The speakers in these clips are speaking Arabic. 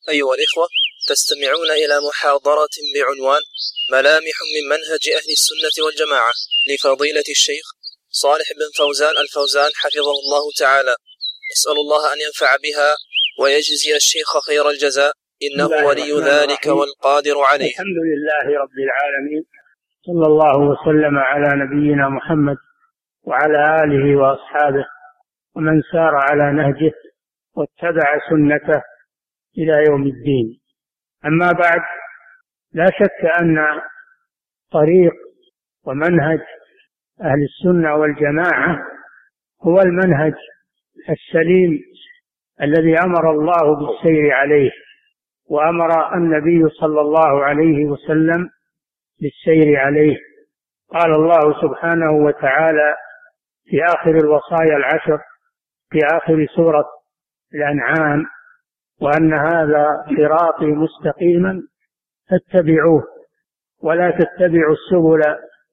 أيها الإخوة، تستمعون إلى محاضرة بعنوان ملامح من منهج أهل السنة والجماعة لفضيلة الشيخ صالح بن فوزان الفوزان حفظه الله تعالى. نسأل الله أن ينفع بها ويجزي الشيخ خير الجزاء، إنه ولي ذلك والقادر عليه. الحمد لله رب العالمين، صلى الله وسلم على نبينا محمد وعلى آله وأصحابه ومن سار على نهجه واتبع سنته إلى يوم الدين. أما بعد، لا شك أن طريق ومنهج أهل السنة والجماعة هو المنهج السليم الذي أمر الله بالسير عليه، وأمر النبي صلى الله عليه وسلم بالسير عليه. قال الله سبحانه وتعالى في آخر الوصايا العشر في آخر سورة الأنعام: وأن هذا صراطي مستقيما فاتبعوه ولا تتبعوا السبل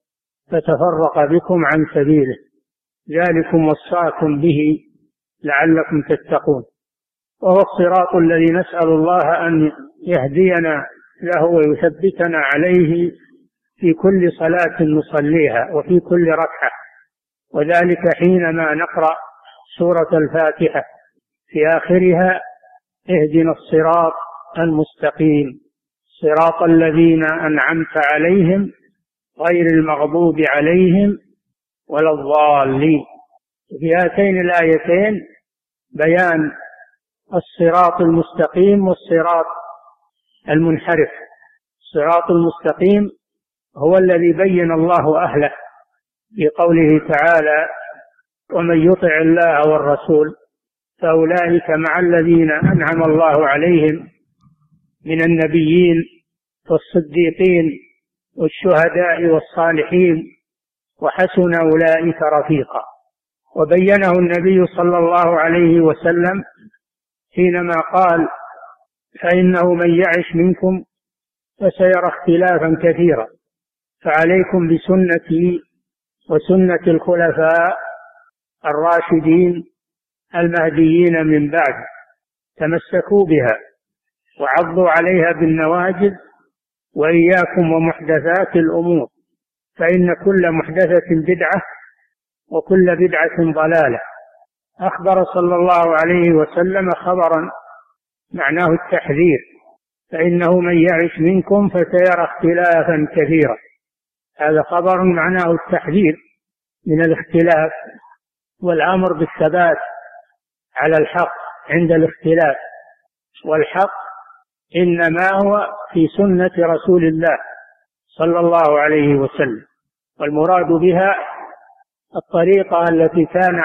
فتفرق بكم عن سبيله، ذلكم وصاكم به لعلكم تتقون. وهو الصراط الذي نسأل الله أن يهدينا له ويثبتنا عليه في كل صلاة نصليها وفي كل ركعة، وذلك حينما نقرأ سورة الفاتحة في آخرها: اهدنا الصراط المستقيم صراط الذين أنعمت عليهم غير المغضوب عليهم ولا الضالين. في هاتين الآيتين بيان الصراط المستقيم والصراط المنحرف. الصراط المستقيم هو الذي بين الله أهله في قوله تعالى: ومن يطع الله والرسول فأولئك مع الذين أنعم الله عليهم من النبيين والصديقين والشهداء والصالحين وحسن أولئك رفيقا. وبينه النبي صلى الله عليه وسلم حينما قال: فإنه من يعش منكم فسيرى اختلافا كثيرا، فعليكم بسنتي وسنة الخلفاء الراشدين المهديين من بعد، تمسكوا بها وعضوا عليها بالنواجذ، وإياكم ومحدثات الأمور، فإن كل محدثة بدعة وكل بدعة ضلالة. أخبر صلى الله عليه وسلم خبرا معناه التحذير: فإنه من يعش منكم فسيرى اختلافا كثيرا. هذا خبر معناه التحذير من الاختلاف والأمر بالثبات على الحق عند الاختلاف، والحق إنما هو في سنة رسول الله صلى الله عليه وسلم، والمراد بها الطريقة التي كان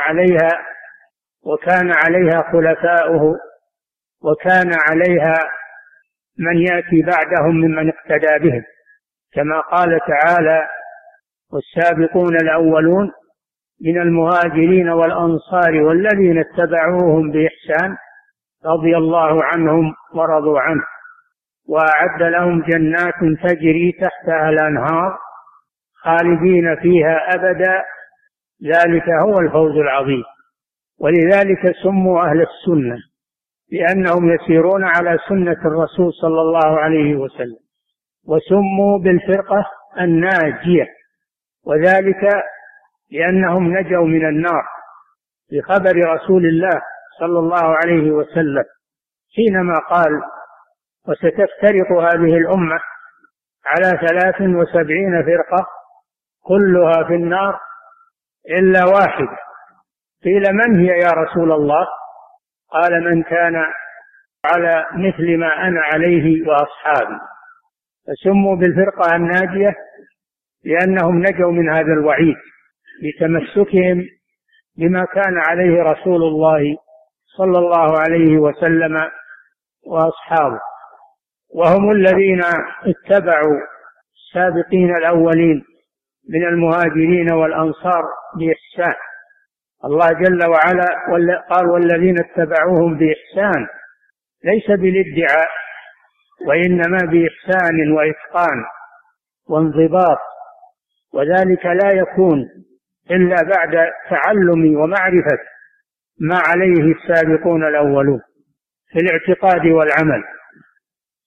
عليها خلفاؤه وكان عليها من يأتي بعدهم ممن اقتدى بهم، كما قال تعالى: والسابقون الأولون من المهاجرين والأنصار والذين اتبعوهم بإحسان رضي الله عنهم ورضوا عنه وأعد لهم جنات تجري تحتها الأنهار خالدين فيها أبدا ذلك هو الفوز العظيم. ولذلك سموا أهل السنة، لأنهم يسيرون على سنة الرسول صلى الله عليه وسلم، وسموا بالفرقة الناجية، وذلك لأنهم نجوا من النار بخبر رسول الله صلى الله عليه وسلم حينما قال: وستفترق هذه الأمة على 73 فرقة كلها في النار إلا واحدة. قيل: من هي يا رسول الله؟ قال: من كان على مثل ما أنا عليه وأصحابي. فسموا بالفرقة الناجية لأنهم نجوا من هذا الوعيد بتمسكهم بما كان عليه رسول الله صلى الله عليه وسلم وأصحابه. وهم الذين اتبعوا السابقين الأولين من المهاجرين والأنصار بإحسان. الله جل وعلا قال: والذين اتبعوهم بإحسان، ليس بالادعاء، وإنما بإحسان وإتقان وانضباط، وذلك لا يكون إلا بعد تعلم ومعرفة ما عليه السابقون الأولون في الاعتقاد والعمل.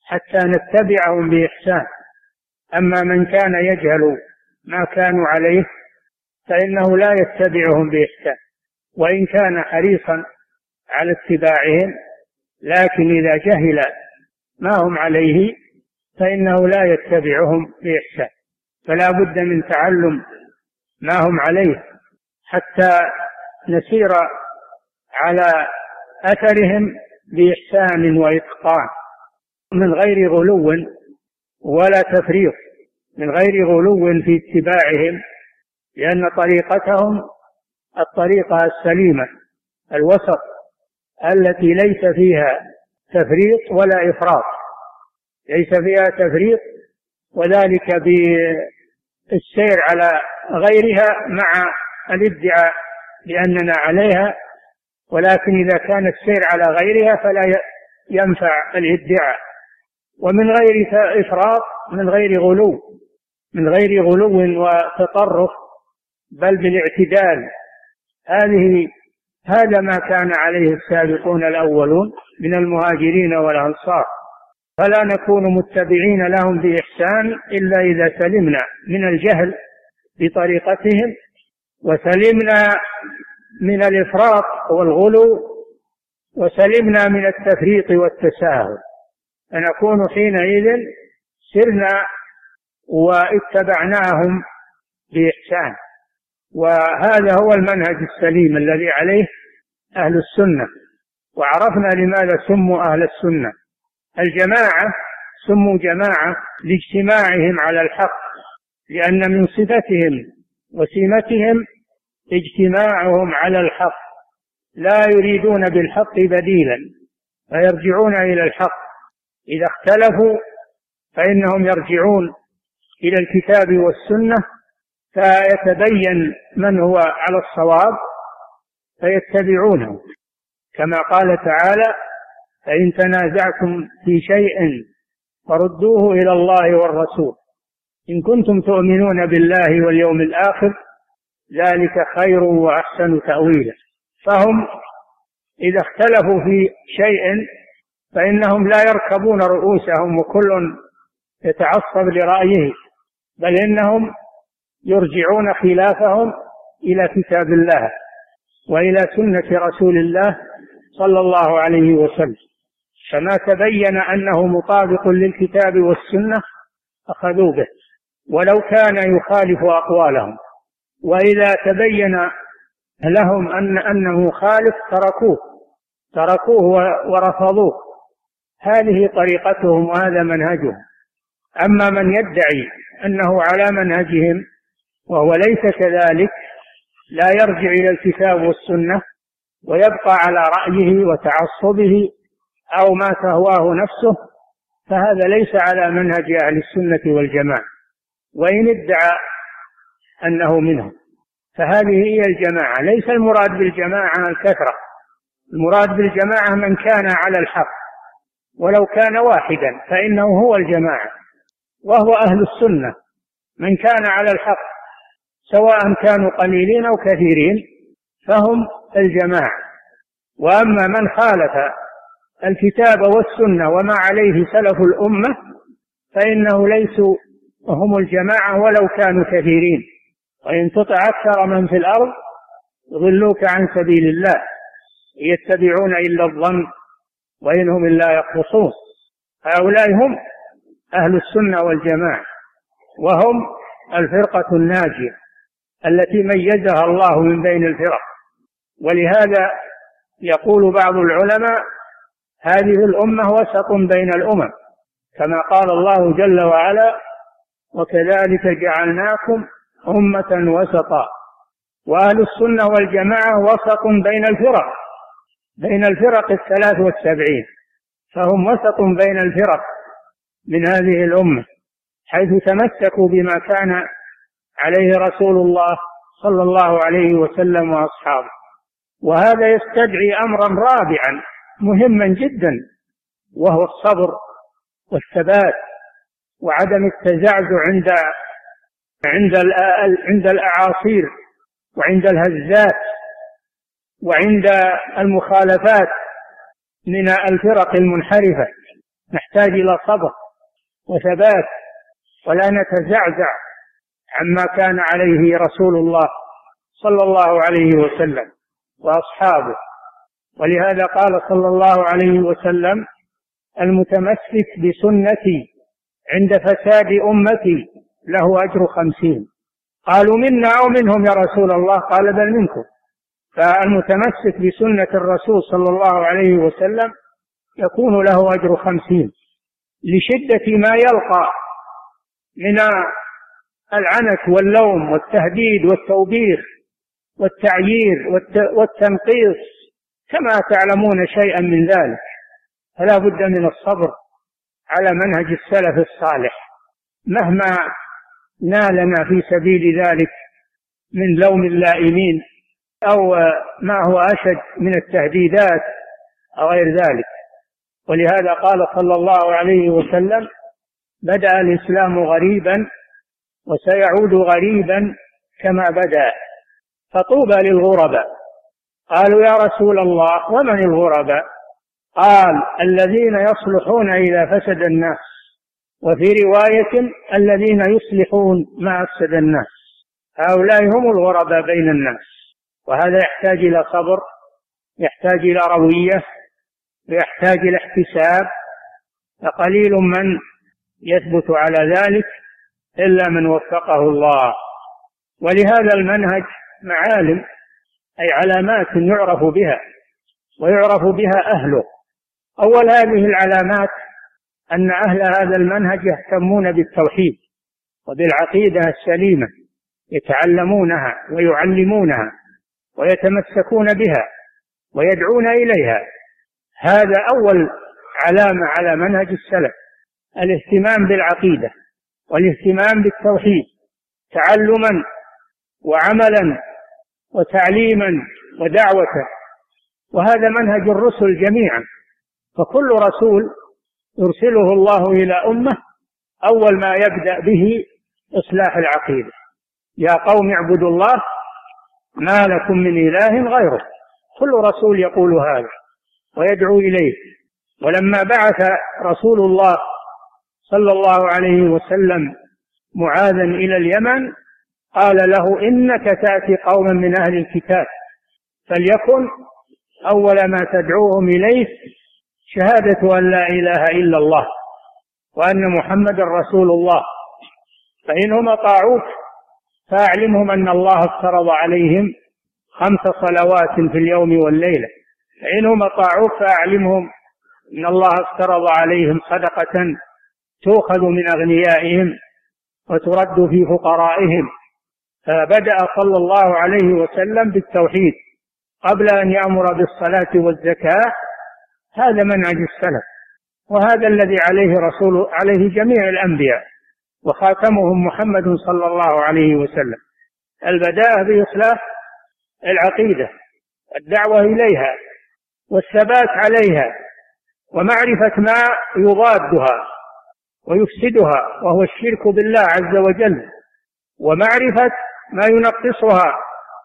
حتى نتبعهم بإحسان. أما من كان يجهل ما كانوا عليه فإنه لا يتبعهم بإحسان، وإن كان حريصا على اتباعهم، لكن إذا جهل ما هم عليه فإنه لا يتبعهم بإحسان. فلا بد من تعلم ما هم عليه حتى نسير على أثرهم بإحسان وإتقان، من غير غلو ولا تفريط، من غير غلو في اتباعهم، لأن طريقتهم الطريقة السليمة الوسط التي ليس فيها تفريط ولا إفراط، ليس فيها تفريط، وذلك بالسير على غيرها مع الادعاء بأننا عليها، ولكن إذا كان السير على غيرها فلا ينفع الادعاء، ومن غير إفراط، من غير غلو وتطرف، بل بالاعتدال. هذا ما كان عليه السابقون الأولون من المهاجرين والأنصار، فلا نكون متبعين لهم بإحسان إلا إذا سلمنا من الجهل بطريقتهم، وسلمنا من الإفراط والغلو، وسلمنا من التفريط والتساهل، فنكون حينئذ سرنا واتبعناهم بإحسان. وهذا هو المنهج السليم الذي عليه أهل السنة. وعرفنا لماذا سموا أهل السنة. الجماعة سموا جماعة لاجتماعهم على الحق، لأن من صفتهم وسمتهم اجتماعهم على الحق، لا يريدون بالحق بديلا، فيرجعون إلى الحق. إذا اختلفوا فإنهم يرجعون إلى الكتاب والسنة، فيتبين من هو على الصواب فيتبعونه، كما قال تعالى: فإن تنازعتم في شيء فردوه إلى الله والرسول إن كنتم تؤمنون بالله واليوم الآخر ذلك خير وأحسن تأويلا. فهم إذا اختلفوا في شيء فإنهم لا يركبون رؤوسهم وكل يتعصب لرأيه، بل إنهم يرجعون خلافهم إلى كتاب الله وإلى سنة رسول الله صلى الله عليه وسلم، فما تبين أنه مطابق للكتاب والسنة أخذوا به ولو كان يخالف أقوالهم، وإذا تبين لهم أنه خالف تركوه ورفضوه. هذه طريقتهم وهذا منهجهم. أما من يدعي أنه على منهجهم وهو ليس كذلك، لا يرجع إلى الكتاب والسنة ويبقى على رأيه وتعصبه أو ما تهواه نفسه، فهذا ليس على منهج أهل السنة والجماعة، وإن ادعى أنه منهم. فهذه هي الجماعة. ليس المراد بالجماعة الكثرة، المراد بالجماعة من كان على الحق، ولو كان واحدا فإنه هو الجماعة، وهو أهل السنة. من كان على الحق سواء كانوا قليلين أو كثيرين فهم الجماعة. وأما من خالف الكتاب والسنة وما عليه سلف الأمة فإنه ليسوا هم الجماعة ولو كانوا كثيرين. وإن تطع أكثر من في الأرض يضلوك عن سبيل الله يتبعون إلا الظن وإنهم إلا يخرصون. هؤلاء هم أهل السنة والجماعة، وهم الفرقة الناجية التي ميزها الله من بين الفرق. ولهذا يقول بعض العلماء: هذه الأمة وسط بين الأمم، كما قال الله جل وعلا: وكذلك جعلناكم أمة وسطا. وأهل السنة والجماعة وسط بين الفرق 73، فهم وسط بين الفرق من هذه الأمة، حيث تمسكوا بما كان عليه رسول الله صلى الله عليه وسلم وأصحابه. وهذا يستدعي أمرا رابعا مهما جدا، وهو الصبر والثبات وعدم التزعزع عند الأعاصير وعند الهزات وعند المخالفات من الفرق المنحرفة. نحتاج إلى صبر وثبات، ولا نتزعزع عما كان عليه رسول الله صلى الله عليه وسلم وأصحابه. ولهذا قال صلى الله عليه وسلم: المتمسك بسنتي عند فساد أمتي له أجر 50. قالوا: منا أو منهم يا رسول الله؟ قال: بل منكم. فالمتمسك بسنة الرسول صلى الله عليه وسلم يكون له أجر 50 لشدة ما يلقى من العنت واللوم والتهديد والتوبيخ والتعيير والتنقيص، كما تعلمون شيئا من ذلك. فلا بد من الصبر على منهج السلف الصالح مهما نالنا في سبيل ذلك من لوم اللائمين أو ما هو أشد من التهديدات أو غير ذلك. ولهذا قال صلى الله عليه وسلم: بدأ الإسلام غريبا وسيعود غريبا كما بدأ، فطوبى للغرباء. قالوا: يا رسول الله ومن الغرباء؟ قال: الذين يصلحون إذا فسد الناس، وفي رواية: الذين يصلحون ما أفسد الناس. هؤلاء هم الغرباء بين الناس. وهذا يحتاج إلى صبر، يحتاج إلى روية، ويحتاج إلى احتساب، فقليل من يثبت على ذلك إلا من وفقه الله. ولهذا المنهج معالم، أي علامات يعرف بها ويعرف بها أهله. أول هذه العلامات أن أهل هذا المنهج يهتمون بالتوحيد وبالعقيدة السليمة، يتعلمونها ويعلمونها ويتمسكون بها ويدعون إليها. هذا أول علامة على منهج السلف، الاهتمام بالعقيدة والاهتمام بالتوحيد تعلما وعملا وتعليما ودعوة. وهذا منهج الرسل جميعا، فكل رسول يرسله الله إلى أمة أول ما يبدأ به إصلاح العقيدة: يا قوم اعبدوا الله ما لكم من إله غيره. كل رسول يقول هذا ويدعو إليه. ولما بعث رسول الله صلى الله عليه وسلم معاذا إلى اليمن قال له: إنك تأتي قوما من أهل الكتاب، فليكن أول ما تدعوهم إليه شهادة أن لا إله إلا الله وأن محمد رسول الله، فإنهم أطاعوك فأعلمهم أن الله افترض عليهم 5 صلوات في اليوم والليلة. فإنهم أطاعوك فأعلمهم أن الله افترض عليهم صدقة تؤخذ من أغنيائهم وترد في فقرائهم. فبدأ صلى الله عليه وسلم بالتوحيد قبل أن يأمر بالصلاة والزكاة. هذا منهج السلف، وهذا الذي عليه جميع الأنبياء وخاتمهم محمد صلى الله عليه وسلم: البداء بإصلاح العقيدة، الدعوة إليها والثبات عليها، ومعرفة ما يضادها ويفسدها وهو الشرك بالله عز وجل، ومعرفة ما ينقصها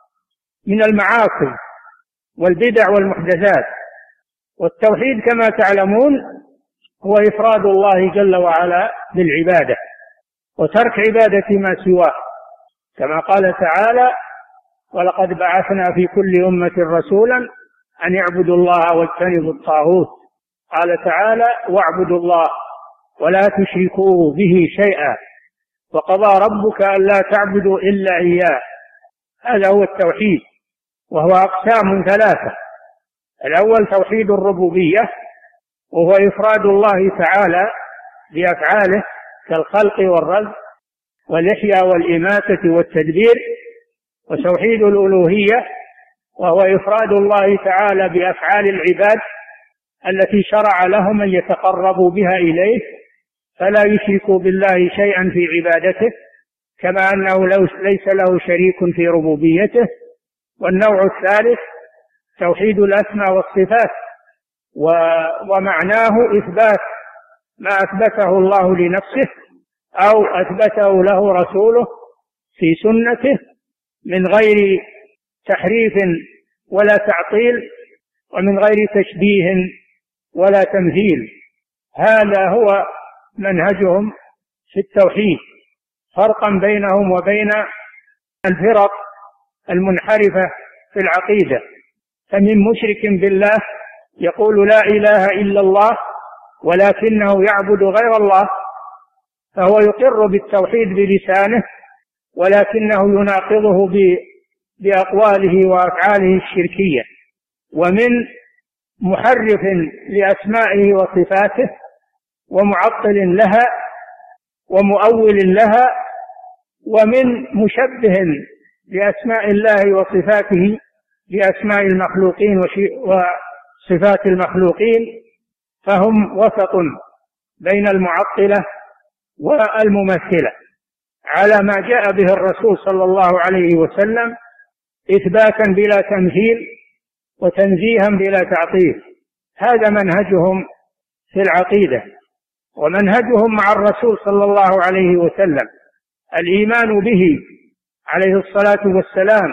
من المعاصي والبدع والمحدثات. والتوحيد كما تعلمون هو إفراد الله جل وعلا بالعبادة وترك عبادة ما سواه، كما قال تعالى: ولقد بعثنا في كل أمة رسولا أن يعبدوا الله واجتنبوا الطاغوت. قال تعالى: واعبدوا الله ولا تشركوا به شيئا وقضى ربك ألا تعبدوا إلا إياه. هذا هو التوحيد، وهو أقسام 3: الأول توحيد الربوبية، وهو إفراد الله تعالى بأفعاله كالخلق والرزق والإحياء والإماتة والتدبير. وتوحيد الألوهية، وهو إفراد الله تعالى بأفعال العباد التي شرع لهم أن يتقربوا بها إليه فلا يشركوا بالله شيئا في عبادته، كما أنه ليس له شريك في ربوبيته. والنوع الثالث توحيد الأسماء والصفات، ومعناه إثبات ما أثبته الله لنفسه أو أثبته له رسوله في سنته من غير تحريف ولا تعطيل، ومن غير تشبيه ولا تمثيل. هذا هو منهجهم في التوحيد، فرقا بينهم وبين الفرق المنحرفة في العقيدة. فمن مشرك بالله يقول لا إله إلا الله ولكنه يعبد غير الله، فهو يقر بالتوحيد بلسانه ولكنه يناقضه بأقواله وأفعاله الشركية. ومن محرف لأسمائه وصفاته ومعطل لها ومؤول لها، ومن مشبه لأسماء الله وصفاته بأسماء المخلوقين وصفات المخلوقين، فهم وسط بين المعطلة والممثلة على ما جاء به الرسول صلى الله عليه وسلم، إثباتا بلا تمثيل وتنزيها بلا تعطيل. هذا منهجهم في العقيدة. ومنهجهم مع الرسول صلى الله عليه وسلم الإيمان به عليه الصلاة والسلام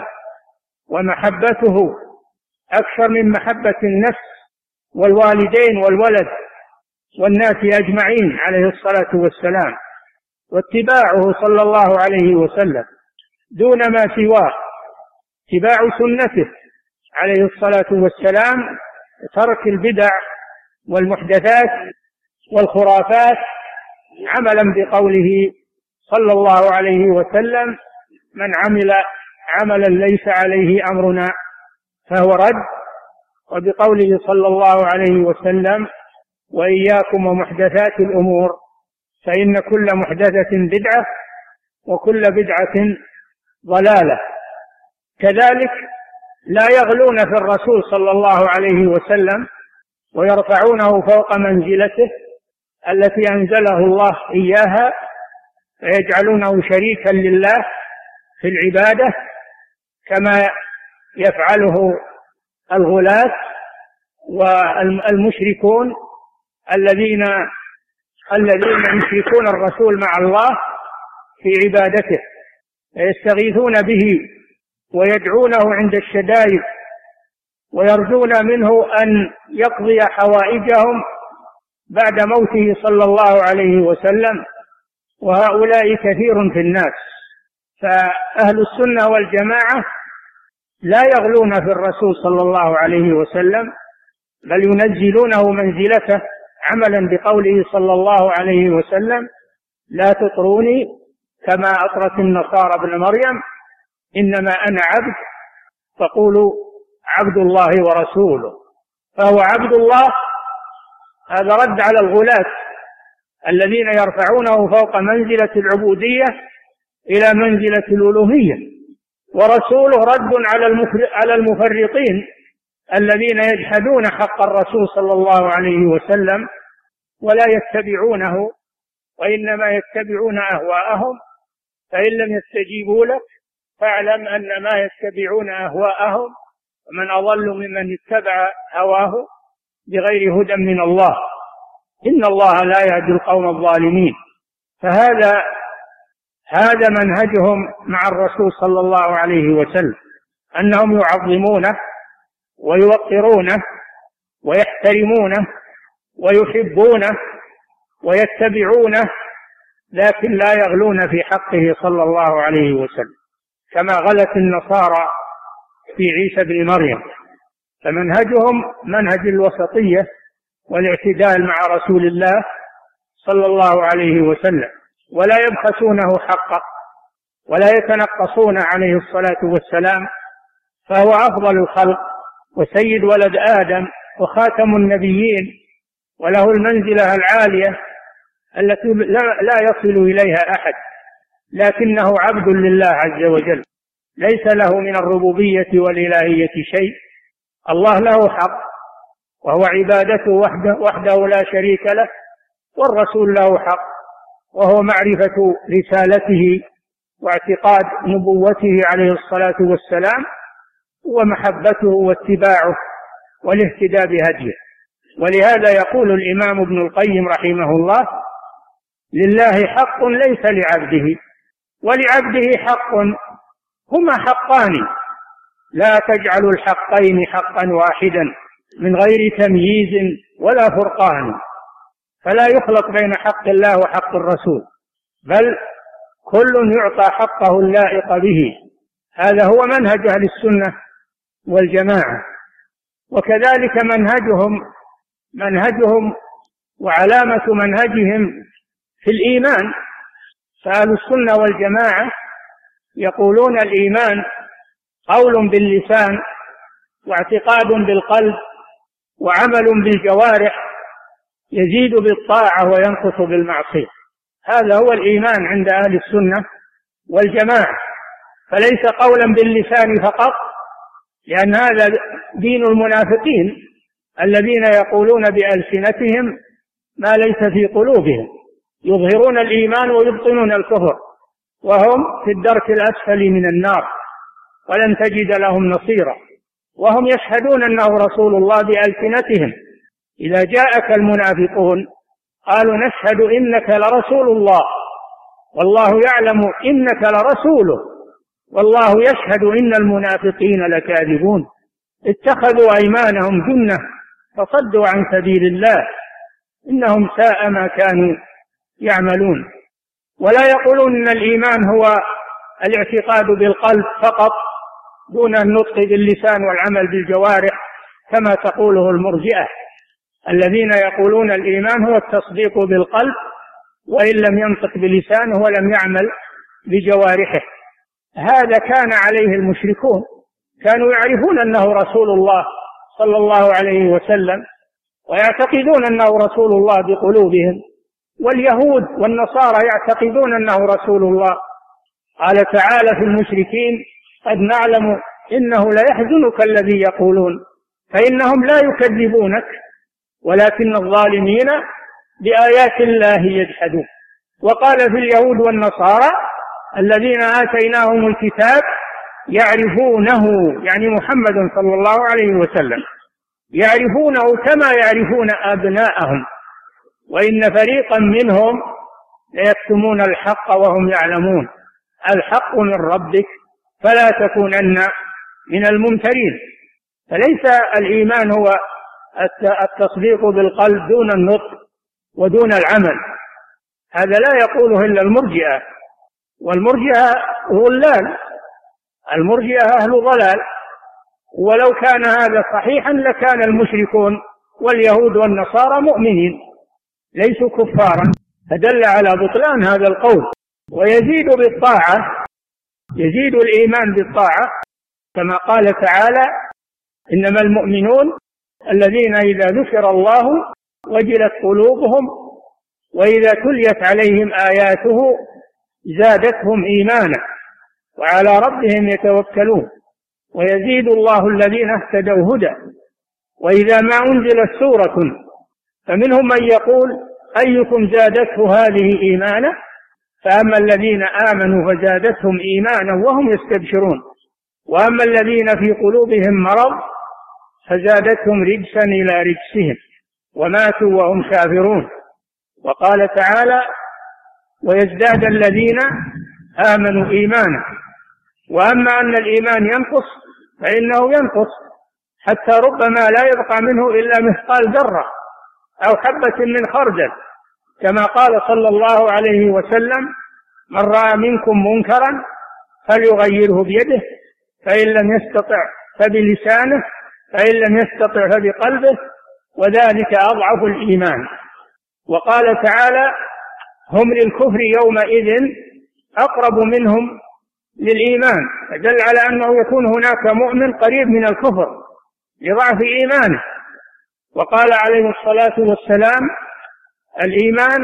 ومحبته أكثر من محبة النفس والوالدين والولد والناس أجمعين عليه الصلاة والسلام، واتباعه صلى الله عليه وسلم دون ما سواه، اتباع سنته عليه الصلاة والسلام، ترك البدع والمحدثات والخرافات، عملا بقوله صلى الله عليه وسلم من عمل عملا ليس عليه أمرنا فهو رد، وبقوله صلى الله عليه وسلم وإياكم ومحدثات الأمور فإن كل محدثة بدعة وكل بدعة ضلالة. كذلك لا يغلون في الرسول صلى الله عليه وسلم ويرفعونه فوق منزلته التي أنزله الله إياها، فيجعلونه شريكا لله في العبادة كما يفعله الغلاة والمشركون الذين يشركون الرسول مع الله في عبادته، يستغيثون به ويدعونه عند الشدائد ويرجون منه أن يقضي حوائجهم بعد موته صلى الله عليه وسلم، وهؤلاء كثير في الناس. فأهل السنة والجماعة لا يغلون في الرسول صلى الله عليه وسلم، بل ينزلونه منزلته عملا بقوله صلى الله عليه وسلم لا تطروني كما أطرت النصارى ابن مريم إنما أنا عبد فقولوا عبد الله ورسوله. فهو عبد الله، هذا رد على الغلاة الذين يرفعونه فوق منزلة العبودية إلى منزلة الألوهية، ورسوله رد على المفرطين الذين يجحدون حق الرسول صلى الله عليه وسلم ولا يتبعونه وإنما يتبعون أهواءهم، فإن لم يستجيبوا لك فاعلم أن ما يتبعون أهواءهم، ومن أضل ممن اتبع هواه بغير هدى من الله إن الله لا يهدي القوم الظالمين. فهذا منهجهم مع الرسول صلى الله عليه وسلم، أنهم يعظمونه ويوقرونه ويحترمونه ويحبونه ويتبعونه، لكن لا يغلون في حقه صلى الله عليه وسلم كما غلت النصارى في عيسى بن مريم. فمنهجهم منهج الوسطية والاعتدال مع رسول الله صلى الله عليه وسلم، ولا يبخسونه حقه ولا يتنقصون عليه الصلاة والسلام، فهو أفضل الخلق وسيد ولد آدم وخاتم النبيين، وله المنزلة العالية التي لا يصل إليها أحد، لكنه عبد لله عز وجل، ليس له من الربوبية والإلهية شيء. الله له حق وهو عبادته وحده لا شريك له، والرسول له حق وهو معرفة رسالته واعتقاد نبوته عليه الصلاة والسلام ومحبته واتباعه والاهتداء بهديه. ولهذا يقول الإمام ابن القيم رحمه الله لله حق ليس لعبده ولعبده حق، هما حقان لا تجعلوا الحقين حقا واحدا من غير تمييز ولا فرقان. فلا يخلط بين حق الله وحق الرسول، بل كل يعطى حقه اللائق به. هذا هو منهج أهل السنة والجماعة. وكذلك منهجهم وعلامة منهجهم في الإيمان. فأهل السنة والجماعة يقولون الإيمان قول باللسان واعتقاد بالقلب وعمل بالجوارح، يزيد بالطاعة وينقص بالمعصية. هذا هو الإيمان عند أهل السنة والجماعة، فليس قولا باللسان فقط، لأن هذا دين المنافقين الذين يقولون بألسنتهم ما ليس في قلوبهم، يظهرون الإيمان ويبطنون الكفر، وهم في الدرك الأسفل من النار ولن تجد لهم نصيرا. وهم يشهدون أنه رسول الله بألسنتهم. إذا جاءك المنافقون قالوا نشهد إنك لرسول الله والله يعلم إنك لرسوله والله يشهد إن المنافقين لكاذبون. اتخذوا أيمانهم جنة فصدوا عن سبيل الله إنهم ساء ما كانوا يعملون. ولا يقولون إن الإيمان هو الاعتقاد بالقلب فقط دون النطق باللسان والعمل بالجوارح كما تقوله المرجئة الذين يقولون الإيمان هو التصديق بالقلب وإن لم ينطق بلسانه ولم يعمل بجوارحه. هذا كان عليه المشركون، كانوا يعرفون أنه رسول الله صلى الله عليه وسلم ويعتقدون أنه رسول الله بقلوبهم، واليهود والنصارى يعتقدون أنه رسول الله. قال تعالى في المشركين قد نعلم إنه ليحزنك الذي يقولون فإنهم لا يكذبونك ولكن الظالمين بآيات الله يجحدون. وقال في اليهود والنصارى الذين آتيناهم الكتاب يعرفونه، يعني محمد صلى الله عليه وسلم، يعرفونه كما يعرفون أبناءهم وإن فريقا منهم ليكتمون الحق وهم يعلمون. الحق من ربك فلا تكونن من الممترين. فليس الإيمان هو التصديق بالقلب دون النطق ودون العمل، هذا لا يقوله إلا المرجئة، والمرجئة ضلال، المرجئة أهل ضلال. ولو كان هذا صحيحا لكان المشركون واليهود والنصارى مؤمنين ليسوا كفارا، فدل على بطلان هذا القول. ويزيد بالطاعة، يزيد الإيمان بالطاعة كما قال تعالى إنما المؤمنون الذين إذا ذكر الله وجلت قلوبهم وإذا تليت عليهم آياته زادتهم إيمانا وعلى ربهم يتوكلون ويزيد الله الذين اهتدوا هدى. وإذا ما أنزلت سورة فمنهم من يقول أيكم زادته هذه إيمانا، فأما الذين آمنوا فزادتهم إيمانا وهم يستبشرون، وأما الذين في قلوبهم مرض فزادتهم رجسا إلى رجسهم وماتوا وهم كافرون. وقال تعالى ويزداد الذين آمنوا إيمانا. وأما أن الإيمان ينقص فإنه ينقص حتى ربما لا يبقى منه إلا مثقال ذرة أو حبة من خردل، كما قال صلى الله عليه وسلم من رأى منكم منكرا فليغيره بيده فإن لم يستطع فبلسانه فإن لم يستطع فبقلبه وذلك أضعف الإيمان. وقال تعالى هم للكفر يومئذ أقرب منهم للإيمان، فدل على أنه يكون هناك مؤمن قريب من الكفر لضعف إيمانه. وقال عليه الصلاة والسلام الإيمان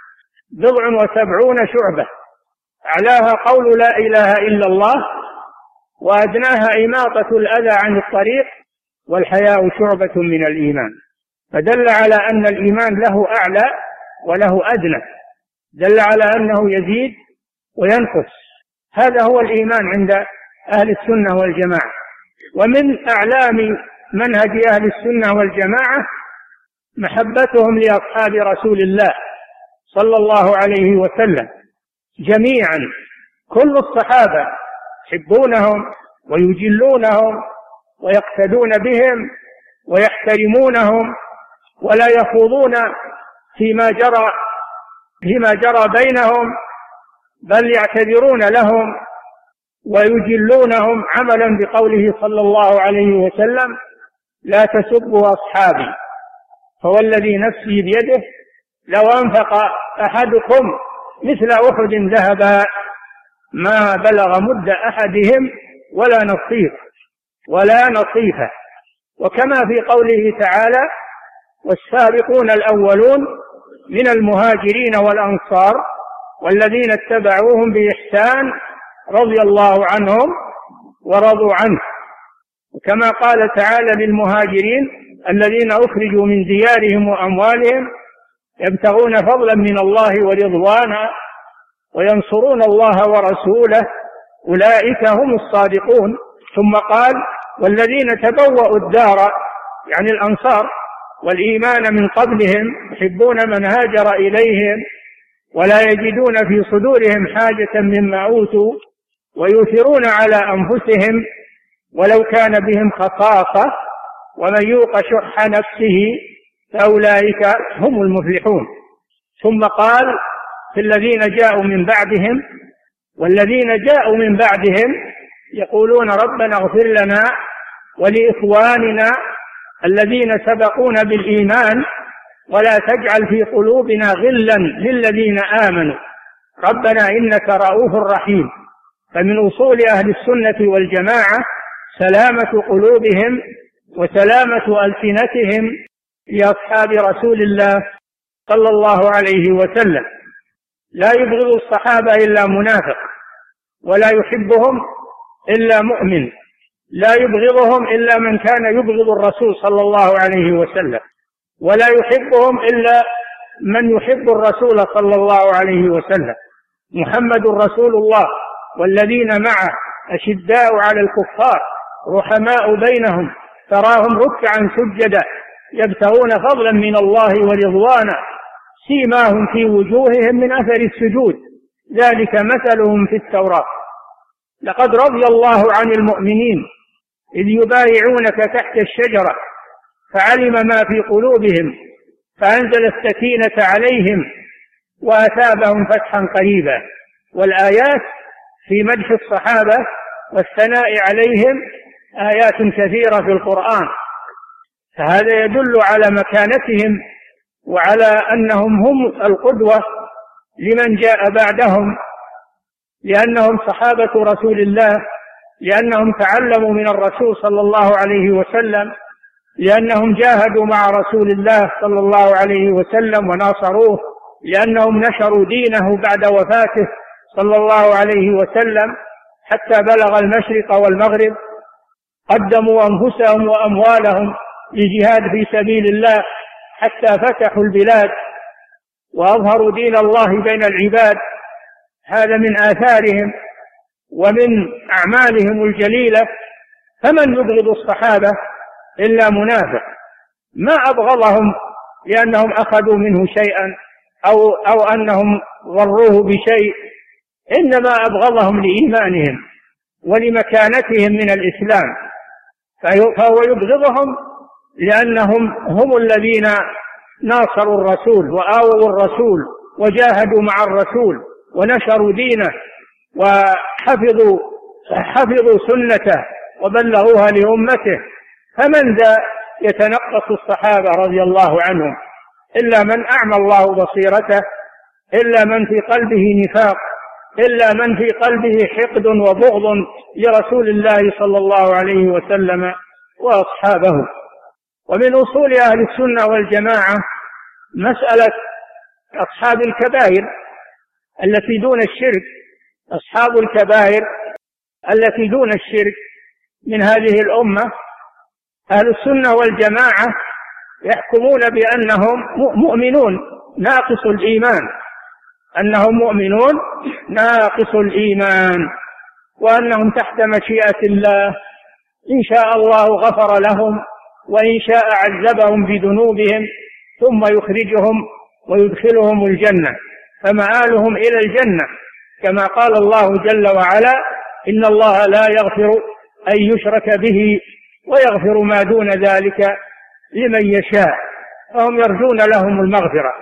79 شعبة أعلاها قول لا إله إلا الله وأدناها إماطة الأذى عن الطريق والحياء شعبة من الإيمان. فدل على أن الإيمان له أعلى وله أدنى، دل على أنه يزيد وينقص. هذا هو الإيمان عند أهل السنة والجماعة. ومن أعلام منهج أهل السنة والجماعة محبتهم لأصحاب رسول الله صلى الله عليه وسلم جميعا. كل الصحابة يحبونهم ويجلونهم ويقتدون بهم ويحترمونهم ولا يخوضون فيما جرى بينهم، بل يعتذرون لهم ويجلونهم عملا بقوله صلى الله عليه وسلم: لا تسبوا أصحابي هو الذي نفسي بيده لو أنفق أحدكم مثل أحد ذهبا ما بلغ مد أحدهم ولا نصيفه. وكما في قوله تعالى: والسابقون الأولون من المهاجرين والأنصار والذين اتبعوهم بإحسان رضي الله عنهم ورضوا عنه. وكما قال تعالى للمهاجرين الذين أخرجوا من ديارهم وأموالهم يبتغون فضلا من الله ورضوانا وينصرون الله ورسوله أولئك هم الصادقون. ثم قال: والذين تبوأوا الدار يعني الأنصار والإيمان من قبلهم يحبون من هاجر إليهم ولا يجدون في صدورهم حاجة مما أوتوا ويؤثرون على أنفسهم ولو كان بهم خصاصة ومن يوق شح نفسه فأولئك هم المفلحون. ثم قال: في الذين جاءوا من بعدهم والذين جاءوا من بعدهم يقولون ربنا اغفر لنا ولإخواننا الذين سبقونا بالإيمان ولا تجعل في قلوبنا غلا للذين آمنوا ربنا إنك رؤوف رحيم. فمن أصول أهل السنة والجماعة سلامة قلوبهم وسلامة ألسنتهم لأصحاب رسول الله صلى الله عليه وسلم. لا يبغض الصحابة إلا منافق، ولا يحبهم إلا مؤمن، لا يبغضهم إلا من كان يبغض الرسول صلى الله عليه وسلم، ولا يحبهم إلا من يحب الرسول صلى الله عليه وسلم. محمد رسول الله والذين معه أشداء على الكفار رحماء بينهم تراهم ركعا سجدا يبتغون فضلا من الله ورضوانا سيماهم في وجوههم من أثر السجود ذلك مثلهم في التوراة. لقد رضي الله عن المؤمنين إذ يبايعونك تحت الشجرة فعلم ما في قلوبهم فأنزل السكينة عليهم وأثابهم فتحا قريبا. والآيات في مدح الصحابة والثناء عليهم آيات كثيرة في القرآن، فهذا يدل على مكانتهم وعلى أنهم هم القدوة لمن جاء بعدهم، لأنهم صحابة رسول الله، لأنهم تعلموا من الرسول صلى الله عليه وسلم، لأنهم جاهدوا مع رسول الله صلى الله عليه وسلم وناصروه، لأنهم نشروا دينه بعد وفاته صلى الله عليه وسلم حتى بلغ المشرق والمغرب، قدموا أنفسهم وأموالهم لجهاد في سبيل الله حتى فتحوا البلاد وأظهروا دين الله بين العباد. هذا من آثارهم ومن أعمالهم الجليلة. فمن يبغض الصحابة إلا منافق، ما أبغضهم لأنهم أخذوا منه شيئا أو أنهم ضروه بشيء، إنما أبغضهم لإيمانهم ولمكانتهم من الإسلام، فهو يبغضهم لأنهم هم الذين ناصروا الرسول وآووا الرسول وجاهدوا مع الرسول ونشروا دينه وحفظوا سنته وبلغوها لأمته. فمن ذا يتنقص الصحابة رضي الله عنهم إلا من أعمى الله بصيرته، إلا من في قلبه نفاق، إلا من في قلبه حقد وبغض لرسول الله صلى الله عليه وسلم وأصحابه. ومن أصول أهل السنة والجماعة مسألة أصحاب الكبائر التي دون الشرك. أصحاب الكبائر التي دون الشرك من هذه الأمة أهل السنة والجماعة يحكمون بأنهم مؤمنون ناقص الإيمان، أنهم مؤمنون ناقص الإيمان، وأنهم تحت مشيئة الله، إن شاء الله غفر لهم وإن شاء عذبهم بذنوبهم ثم يخرجهم ويدخلهم الجنة، فمآلهم إلى الجنة، كما قال الله جل وعلا: إن الله لا يغفر أن يشرك به ويغفر ما دون ذلك لمن يشاء، فهم يرجون لهم المغفرة.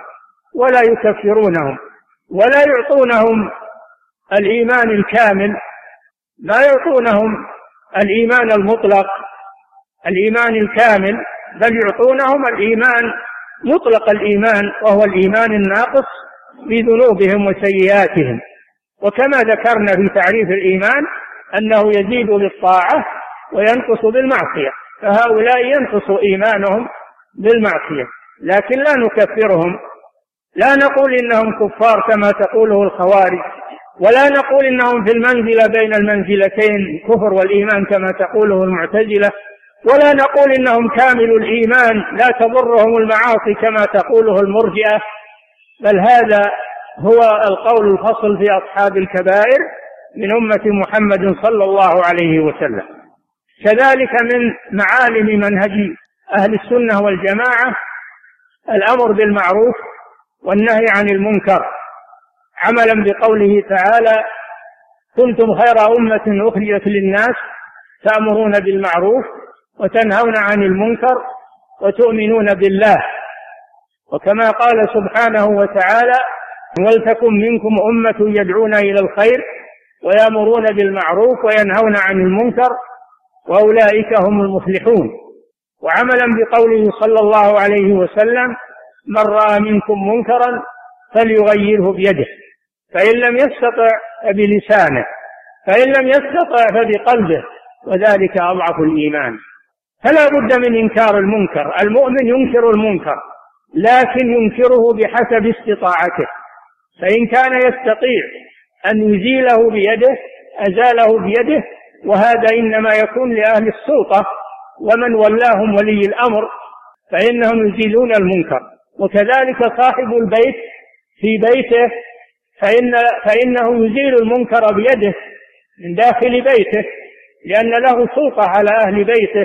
ولا يكفرونهم ولا يعطونهم الإيمان الكامل، لا يعطونهم الإيمان المطلق الإيمان الكامل، بل يعطونهم الإيمان مطلق الإيمان، وهو الإيمان الناقص بذنوبهم وسيئاتهم. وكما ذكرنا في تعريف الإيمان أنه يزيد بالطاعة وينقص بالمعصية، فهؤلاء ينقص إيمانهم بالمعصية، لكن لا نكفرهم، لا نقول إنهم كفار كما تقوله الخوارج، ولا نقول إنهم في المنزلة بين المنزلتين كفر والإيمان كما تقوله المعتزلة، ولا نقول إنهم كامل الإيمان لا تضرهم المعاصي كما تقوله المرجئة، بل هذا هو القول الفصل في أصحاب الكبائر من أمة محمد صلى الله عليه وسلم. كذلك من معالم منهج أهل السنة والجماعة الأمر بالمعروف والنهي عن المنكر، عملا بقوله تعالى: كنتم خير أمة أخرجت للناس تأمرون بالمعروف وتنهون عن المنكر وتؤمنون بالله. وكما قال سبحانه وتعالى: ولتكن منكم أمة يدعون إلى الخير ويأمرون بالمعروف وينهون عن المنكر وأولئك هم المفلحون. وعملا بقوله صلى الله عليه وسلم: من رأى منكم منكرا فليغيره بيده، فإن لم يستطع فبلسانه، فإن لم يستطع فبقلبه، وذلك أضعف الإيمان. فلا بد من إنكار المنكر. المؤمن ينكر المنكر، لكن ينكره بحسب استطاعته، فإن كان يستطيع أن يزيله بيده أزاله بيده، وهذا إنما يكون لأهل السلطة ومن ولاهم ولي الأمر، فإنهم يزيلون المنكر. وكذلك صاحب البيت في بيته فإنه يزيل المنكر بيده من داخل بيته، لأن له سلطة على أهل بيته،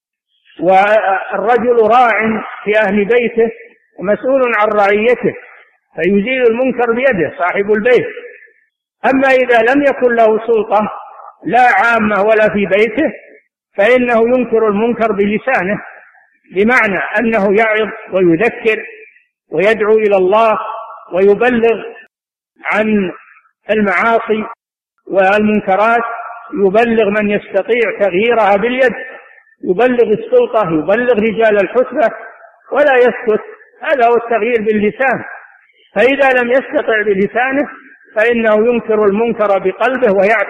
والرجل راع في أهل بيته ومسؤول عن رعيته، فيزيل المنكر بيده صاحب البيت. أما إذا لم يكن له سلطة لا عامة ولا في بيته، فإنه ينكر المنكر بلسانه، بمعنى أنه يعظ ويذكر ويدعو إلى الله ويبلغ عن المعاصي والمنكرات، يبلغ من يستطيع تغييرها باليد، يبلغ السلطة، يبلغ رجال الحسبة، ولا يسكت. هذا هو التغيير باللسان. فإذا لم يستطع بلسانه فإنه ينكر المنكر بقلبه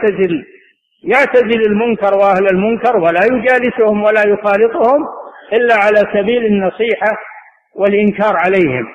ويعتزل المنكر وأهل المنكر، ولا يجالسهم ولا يخالطهم إلا على سبيل النصيحة والإنكار عليهم.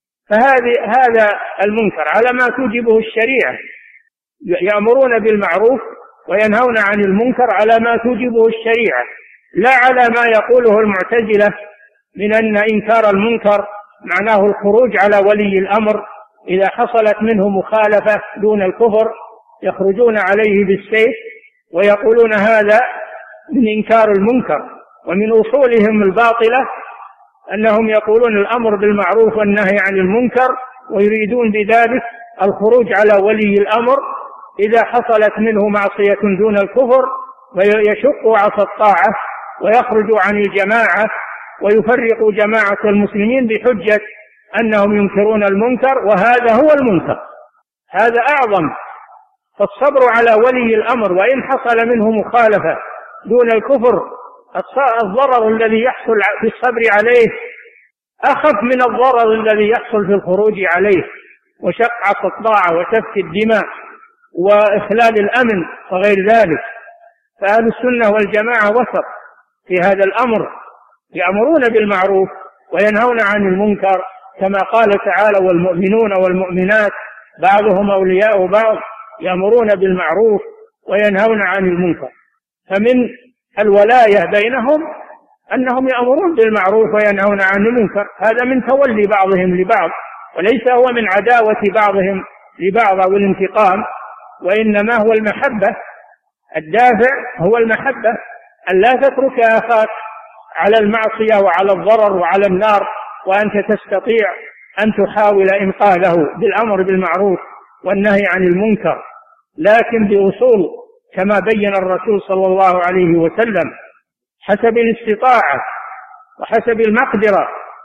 هذا المنكر على ما توجبه الشريعة، يأمرون بالمعروف وينهون عن المنكر على ما توجبه الشريعة، لا على ما يقوله المعتزلة من أن إنكار المنكر معناه الخروج على ولي الأمر إذا حصلت منه مخالفة دون الكفر، يخرجون عليه بالسيف ويقولون هذا من إنكار المنكر. ومن أصولهم الباطلة أنهم يقولون الأمر بالمعروف والنهي عن المنكر، ويريدون بذلك الخروج على ولي الأمر إذا حصلت منه معصية دون الكفر، ويشق عصا الطاعة ويخرج عن الجماعة ويفرق جماعة المسلمين بحجة أنهم ينكرون المنكر، وهذا هو المنكر، هذا أعظم. فالصبر على ولي الأمر وإن حصل منه مخالفة دون الكفر، الضرر الذي يحصل في الصبر عليه أخف من الضرر الذي يحصل في الخروج عليه وشق عصا الطاعة وسفك الدماء وإخلال الأمن وغير ذلك. فأهل السنة والجماعة وسط في هذا الأمر، يأمرون بالمعروف وينهون عن المنكر، كما قال تعالى: والمؤمنون والمؤمنات بعضهم أولياء بعض يأمرون بالمعروف وينهون عن المنكر. فمن الولاية بينهم أنهم يأمرون بالمعروف وينهون عن المنكر، هذا من تولي بعضهم لبعض، وليس هو من عداوة بعضهم لبعض أو الانتقام، وإنما هو المحبة. الدافع هو المحبة، أن لا تترك أخاك على المعصية وعلى الضرر وعلى النار وأنت تستطيع أن تحاول إنقاذه بالأمر بالمعروف والنهي عن المنكر، لكن بأصول كما بين الرسول صلى الله عليه وسلم، حسب الاستطاعة وحسب المقدرة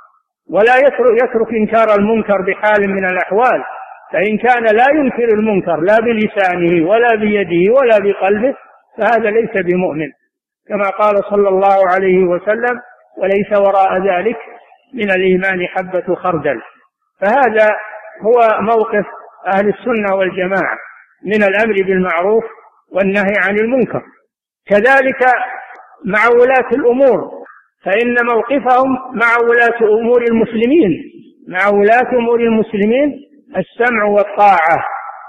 ولا يترك إنكار المنكر بحال من الأحوال، فإن كان لا ينكر المنكر لا بلسانه ولا بيده ولا بقلبه فهذا ليس بمؤمن، كما قال صلى الله عليه وسلم: وليس وراء ذلك من الإيمان حبة خردل. فهذا هو موقف أهل السنة والجماعة من الأمر بالمعروف والنهي عن المنكر. كذلك مع ولاة الأمور، فإن موقفهم مع ولاة أمور المسلمين، مع ولاة أمور المسلمين السمع والطاعة،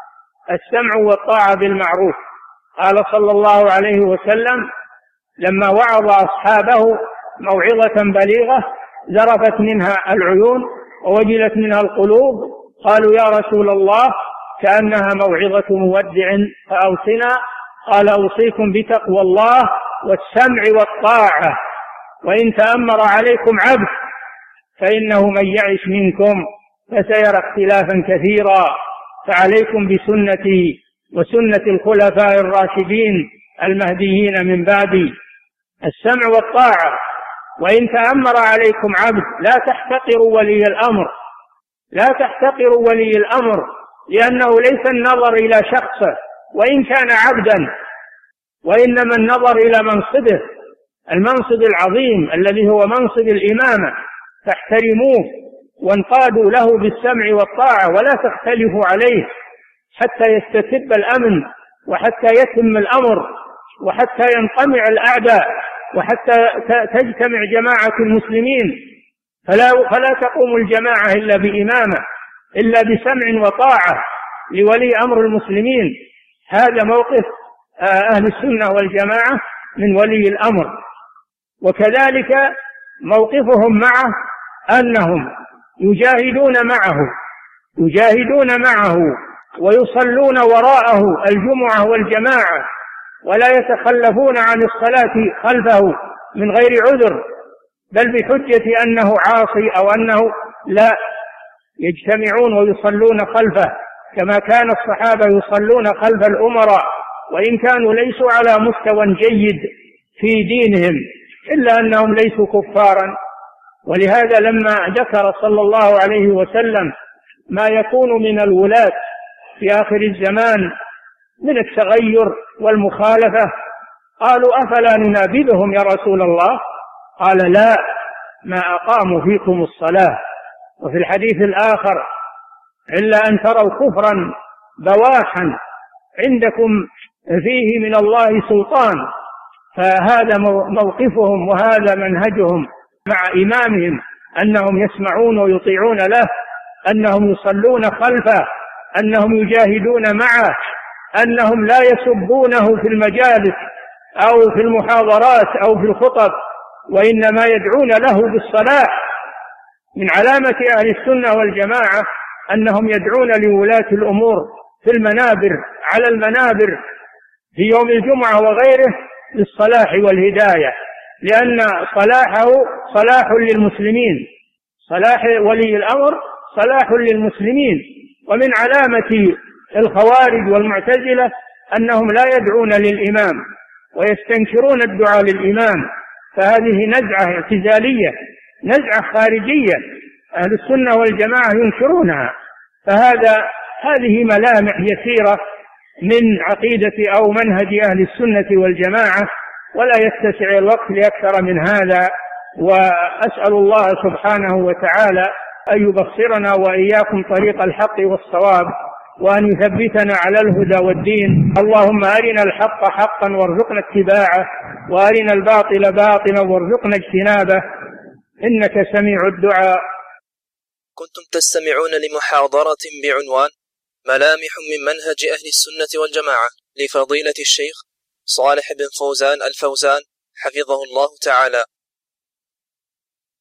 السمع والطاعة بالمعروف. قال صلى الله عليه وسلم لما وعظ أصحابه موعظة بليغة ذرفت منها العيون ووجلت منها القلوب، قالوا: يا رسول الله كأنها موعظة مودع فأوصنا. قال: أوصيكم بتقوى الله والسمع والطاعة، وإن تأمر عليكم عبد فإنه من يعش منكم فسيرى اختلافا كثيرا، فعليكم بسنتي وسنة الخلفاء الراشدين المهديين من بعدي. السمع والطاعة. وإن تأمر عليكم عبد لا تحتقروا ولي الأمر، لا تحتقروا ولي الأمر، لأنه ليس النظر إلى شخصه وإن كان عبدا، وإنما النظر إلى منصبه، المنصب العظيم الذي هو منصب الإمامة، فاحترموه وانقادوا له بالسمع والطاعة ولا تختلفوا عليه حتى يستتب الأمن وحتى يتم الأمر وحتى ينقمع الأعداء وحتى تجتمع جماعة المسلمين. فلا تقوم الجماعة إلا بإمامة، إلا بسمع وطاعة لولي أمر المسلمين. هذا موقف أهل السنة والجماعة من ولي الأمر. وكذلك موقفهم معه أنهم يجاهدون معه ويصلون وراءه الجمعة والجماعة، ولا يتخلفون عن الصلاة خلفه من غير عذر، بل بحجة أنه عاصي أو أنه لا، يجتمعون ويصلون خلفه كما كان الصحابة يصلون خلف الأمراء، وإن كانوا ليسوا على مستوى جيد في دينهم إلا أنهم ليسوا كفارا. ولهذا لما ذكر صلى الله عليه وسلم ما يكون من الولاة في آخر الزمان من التغير والمخالفة قالوا: أفلا ننابذهم يا رسول الله؟ قال: لا، ما أقاموا فيكم الصلاة. وفي الحديث الآخر: إلا أن تروا كفرا بواحا عندكم فيه من الله سلطان. فهذا موقفهم وهذا منهجهم مع إمامهم، أنهم يسمعون ويطيعون له، أنهم يصلون خلفه، أنهم يجاهدون معه، أنهم لا يسبونه في المجالس أو في المحاضرات أو في الخطب، وإنما يدعون له بالصلاح. من علامة أهل السنة والجماعة أنهم يدعون لولاة الأمور في المنابر، على المنابر في يوم الجمعة وغيره، للصلاح والهداية، لأن صلاحه صلاح للمسلمين، صلاح ولي الأمر صلاح للمسلمين. ومن علامة الخوارج والمعتزلة أنهم لا يدعون للإمام ويستنكرون الدعاء للإمام، فهذه نزعة اعتزالية، نزعة خارجية، أهل السنة والجماعة ينكرونها. هذه ملامح يسيرة من عقيدة أو منهج أهل السنة والجماعة، ولا يتسع الوقت لأكثر من هذا. وأسأل الله سبحانه وتعالى أن يبصرنا وإياكم طريق الحق والصواب، وأن يثبتنا على الهدى والدين. اللهم أرنا الحق حقا وارزقنا اتباعه، وأرنا الباطل باطلا وارزقنا اجتنابه، إنك سميع الدعاء. كنتم تستمعون لمحاضرة بعنوان ملامح من منهج أهل السنة والجماعة لفضيلة الشيخ صالح بن فوزان الفوزان حفظه الله تعالى.